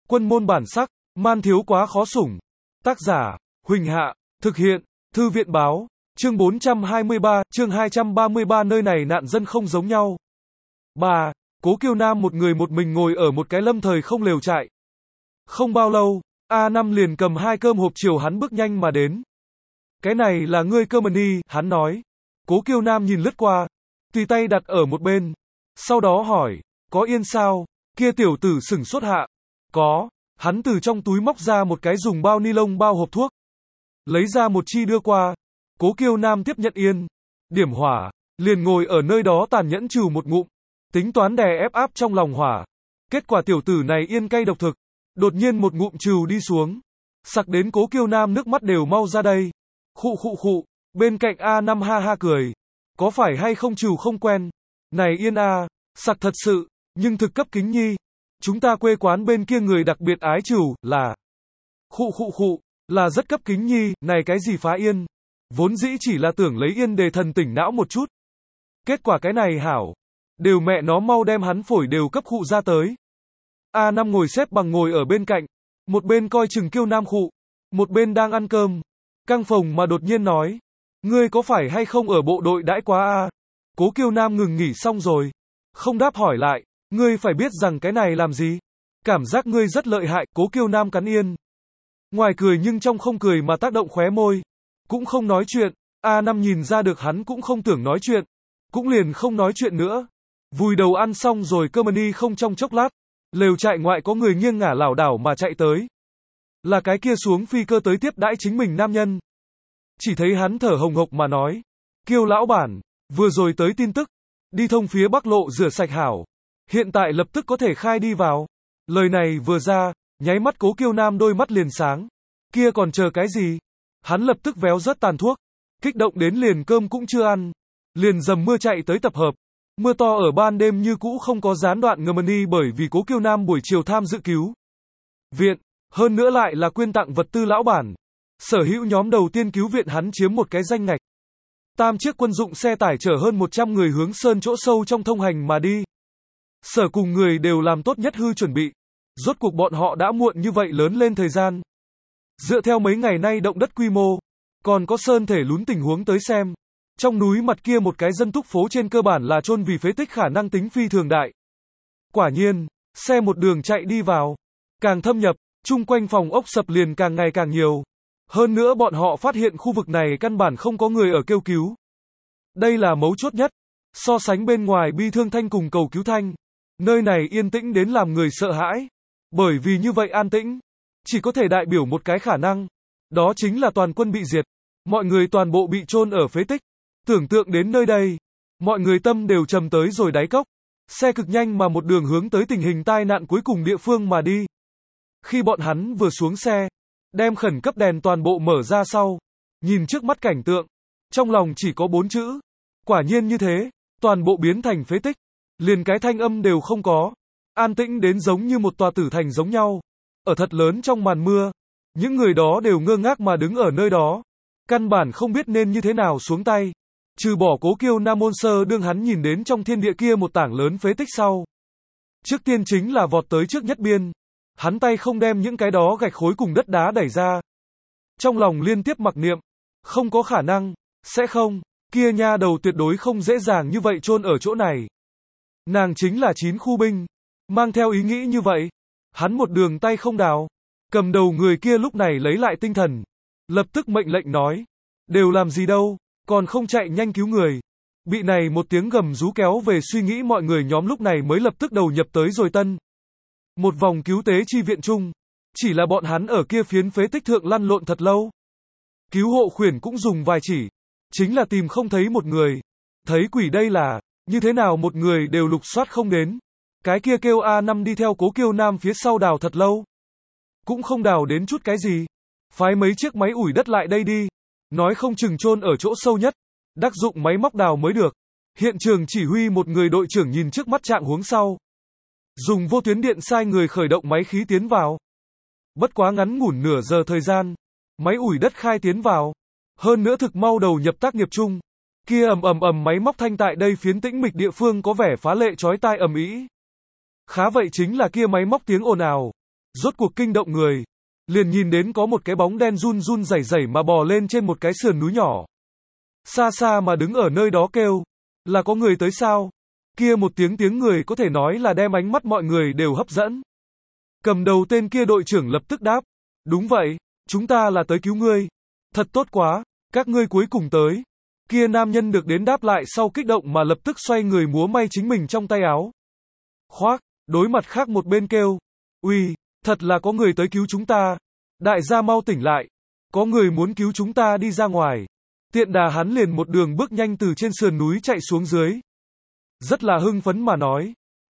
Quân môn bản sắc, man thiếu quá khó sủng. Tác giả, Huỳnh Hạ, thực hiện, Thư viện báo, chương 423, chương 233 nơi này nạn dân không giống nhau. 3. Cố Kiêu Nam một người một mình ngồi ở một cái lâm thời không lều trại. Không bao lâu, A5 liền cầm 2 cơm hộp chiều hắn bước nhanh mà đến. Cái này là ngươi cơ mần đi, hắn nói. Cố Kiêu Nam nhìn lướt qua, tùy tay đặt ở một bên. Sau đó hỏi, có yên sao? Kia tiểu tử sửng sốt hạ. Có, hắn từ trong túi móc ra một cái dùng bao ni lông bao hộp thuốc. Lấy ra một chi đưa qua. Cố Kiêu Nam tiếp nhận yên. Điểm hỏa, liền ngồi ở nơi đó tàn nhẫn trừ một ngụm. Tính toán đè ép áp trong lòng hỏa. Kết quả tiểu tử này yên cay độc thực. Đột nhiên một ngụm trừ đi xuống. Sặc đến Cố Kiêu Nam nước mắt đều mau ra đây. Khụ khụ khụ, bên cạnh A5 ha ha cười. Có phải hay không trừ không quen? Này yên a, sặc thật sự, nhưng thực cấp kính nhi. Chúng ta quê quán bên kia người đặc biệt ái trừ, là khụ khụ khụ, là rất cấp kính nhi, này cái gì phá yên. Vốn dĩ chỉ là tưởng lấy yên để thần tỉnh não một chút. Kết quả cái này hảo. Đều mẹ nó mau đem hắn phổi đều cấp khụ ra tới. A5 ngồi xếp bằng ngồi ở bên cạnh. Một bên coi chừng Kiêu Nam khụ. Một bên đang ăn cơm. Căng phồng mà đột nhiên nói. Ngươi có phải hay không ở bộ đội đãi quá a? Cố Kiêu Nam ngừng nghỉ xong rồi. Không đáp hỏi lại. Ngươi phải biết rằng cái này làm gì? Cảm giác ngươi rất lợi hại. Cố Kiêu Nam cắn yên. Ngoài cười nhưng trong không cười mà tác động khóe môi. Cũng không nói chuyện. A5 nhìn ra được hắn cũng không tưởng nói chuyện. Cũng liền không nói chuyện nữa. Vùi đầu ăn xong rồi cơ mà đi không trong chốc lát. Lều trại ngoại có người nghiêng ngả lảo đảo mà chạy tới. Là cái kia xuống phi cơ tới tiếp đãi chính mình nam nhân. Chỉ thấy hắn thở hồng hộc mà nói. Kiêu lão bản, vừa rồi tới tin tức. Đi thông phía Bắc lộ rửa sạch hảo. Hiện tại lập tức có thể khai đi vào. Lời này vừa ra, nháy mắt Cố Kiêu Nam đôi mắt liền sáng. Kia còn chờ cái gì? Hắn lập tức véo rớt tàn thuốc. Kích động đến liền cơm cũng chưa ăn. Liền dầm mưa chạy tới tập hợp. Mưa to ở ban đêm như cũ không có gián đoạn ngầm đi bởi vì Cố Kiêu Nam buổi chiều tham dự cứu viện. Hơn nữa lại là quyên tặng vật tư lão bản. Sở hữu nhóm đầu tiên cứu viện hắn chiếm một cái danh ngạch. 3 chiếc quân dụng xe tải chở hơn 100 người hướng sơn chỗ sâu trong thông hành mà đi. Sở cùng người đều làm tốt nhất hư chuẩn bị. Rốt cuộc bọn họ đã muộn như vậy lớn lên thời gian. Dựa theo mấy ngày nay động đất quy mô, còn có sơn thể lún tình huống tới xem. Trong núi mặt kia một cái dân túc phố trên cơ bản là chôn vì phế tích khả năng tính phi thường đại. Quả nhiên, xe một đường chạy đi vào. Càng thâm nhập, chung quanh phòng ốc sập liền càng ngày càng nhiều. Hơn nữa bọn họ phát hiện khu vực này căn bản không có người ở kêu cứu. Đây là mấu chốt nhất. So sánh bên ngoài bi thương thanh cùng cầu cứu thanh. Nơi này yên tĩnh đến làm người sợ hãi. Bởi vì như vậy an tĩnh, chỉ có thể đại biểu một cái khả năng. Đó chính là toàn quân bị diệt. Mọi người toàn bộ bị chôn ở phế tích. Tưởng tượng đến nơi đây, mọi người tâm đều trầm tới rồi đáy cốc. Xe cực nhanh mà một đường hướng tới tình hình tai nạn cuối cùng địa phương mà đi. Khi bọn hắn vừa xuống xe, đem khẩn cấp đèn toàn bộ mở ra sau, nhìn trước mắt cảnh tượng, trong lòng chỉ có 4 chữ. Quả nhiên như thế, toàn bộ biến thành phế tích, liền cái thanh âm đều không có, an tĩnh đến giống như một tòa tử thành giống nhau. Ở thật lớn trong màn mưa, những người đó đều ngơ ngác mà đứng ở nơi đó, căn bản không biết nên như thế nào xuống tay. Trừ bỏ Cố Kiêu Nam môn sơ đương hắn nhìn đến trong thiên địa kia một tảng lớn phế tích sau. Trước tiên chính là vọt tới trước nhất biên. Hắn tay không đem những cái đó gạch khối cùng đất đá đẩy ra. Trong lòng liên tiếp mặc niệm. Không có khả năng. Sẽ không. Kia nha đầu tuyệt đối không dễ dàng như vậy chôn ở chỗ này. Nàng chính là 9 khu binh. Mang theo ý nghĩ như vậy. Hắn một đường tay không đào. Cầm đầu người kia lúc này lấy lại tinh thần. Lập tức mệnh lệnh nói. Đều làm gì đâu. Còn không chạy nhanh cứu người. Bị này một tiếng gầm rú kéo về suy nghĩ mọi người nhóm lúc này mới lập tức đầu nhập tới rồi tân. Một vòng cứu tế chi viện chung. Chỉ là bọn hắn ở kia phiến phế tích thượng lăn lộn thật lâu. Cứu hộ khuyển cũng dùng vài chỉ. Chính là tìm không thấy một người. Thấy quỷ đây là, như thế nào một người đều lục soát không đến. Cái kia kêu A5 đi theo Cố Kiêu Nam phía sau đào thật lâu. Cũng không đào đến chút cái gì. Phái mấy chiếc máy ủi đất lại đây đi. Nói không chừng chôn ở chỗ sâu nhất. Đắc dụng máy móc đào mới được. Hiện trường chỉ huy một người đội trưởng nhìn trước mắt trạng huống sau. Dùng vô tuyến điện sai người khởi động máy khí tiến vào. Bất quá ngắn ngủn nửa giờ thời gian. Máy ủi đất khai tiến vào. Hơn nữa thực mau đầu nhập tác nghiệp chung. Kia ầm máy móc thanh tại đây phiến tĩnh mịch địa phương có vẻ phá lệ chói tai ầm ĩ. Khá vậy chính là kia máy móc tiếng ồn ào. Rốt cuộc kinh động người. Liền nhìn đến có một cái bóng đen run run rẩy rẩy mà bò lên trên một cái sườn núi nhỏ. Xa xa mà đứng ở nơi đó kêu. Là có người tới sao? Kia một tiếng người có thể nói là đem ánh mắt mọi người đều hấp dẫn. Cầm đầu tên kia đội trưởng lập tức đáp. Đúng vậy, chúng ta là tới cứu ngươi. Thật tốt quá, các ngươi cuối cùng tới. Kia nam nhân được đến đáp lại sau kích động mà lập tức xoay người múa may chính mình trong tay áo. Khoác, đối mặt khác một bên kêu. Uy, thật là có người tới cứu chúng ta. Đại gia mau tỉnh lại. Có người muốn cứu chúng ta đi ra ngoài. Tiện đà hắn liền một đường bước nhanh từ trên sườn núi chạy xuống dưới. Rất là hưng phấn mà nói.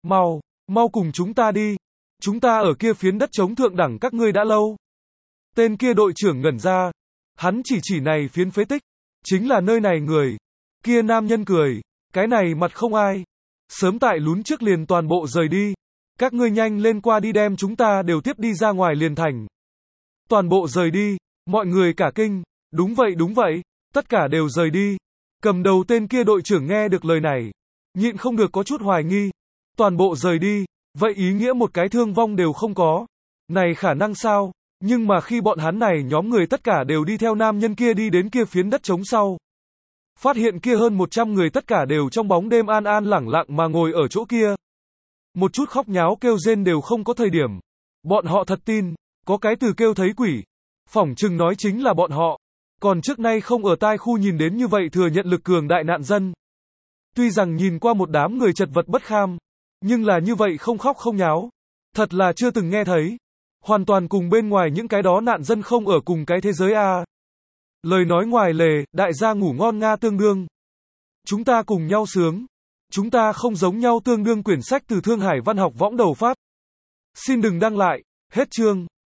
Mau cùng chúng ta đi. Chúng ta ở kia phiến đất trống thượng đẳng các ngươi đã lâu. Tên kia đội trưởng ngẩn ra. Hắn chỉ này phiến phế tích. Chính là nơi này người. Kia nam nhân cười. Cái này mặt không ai. Sớm tại lún trước liền toàn bộ rời đi. Các ngươi nhanh lên qua đi đem chúng ta đều tiếp đi ra ngoài liền thành. Toàn bộ rời đi. Mọi người cả kinh. Đúng vậy. Tất cả đều rời đi. Cầm đầu tên kia đội trưởng nghe được lời này. Nhịn không được có chút hoài nghi. Toàn bộ rời đi. Vậy ý nghĩa một cái thương vong đều không có. Này khả năng sao? Nhưng mà khi bọn hắn này nhóm người tất cả đều đi theo nam nhân kia đi đến kia phiến đất trống sau. Phát hiện kia hơn 100 người tất cả đều trong bóng đêm an an lẳng lặng mà ngồi ở chỗ kia. Một chút khóc nháo kêu rên đều không có thời điểm. Bọn họ thật tin, có cái từ kêu thấy quỷ. Phỏng chừng nói chính là bọn họ. Còn trước nay không ở tai khu nhìn đến như vậy thừa nhận lực cường đại nạn dân. Tuy rằng nhìn qua một đám người chật vật bất kham, nhưng là như vậy không khóc không nháo. Thật là chưa từng nghe thấy. Hoàn toàn cùng bên ngoài những cái đó nạn dân không ở cùng cái thế giới a. Lời nói ngoài lề, đại gia ngủ ngon nga tương đương. Chúng ta cùng nhau sướng. Chúng ta không giống nhau tương đương quyển sách từ Thương Hải Văn học võng đầu phát. Xin đừng đăng lại, hết chương.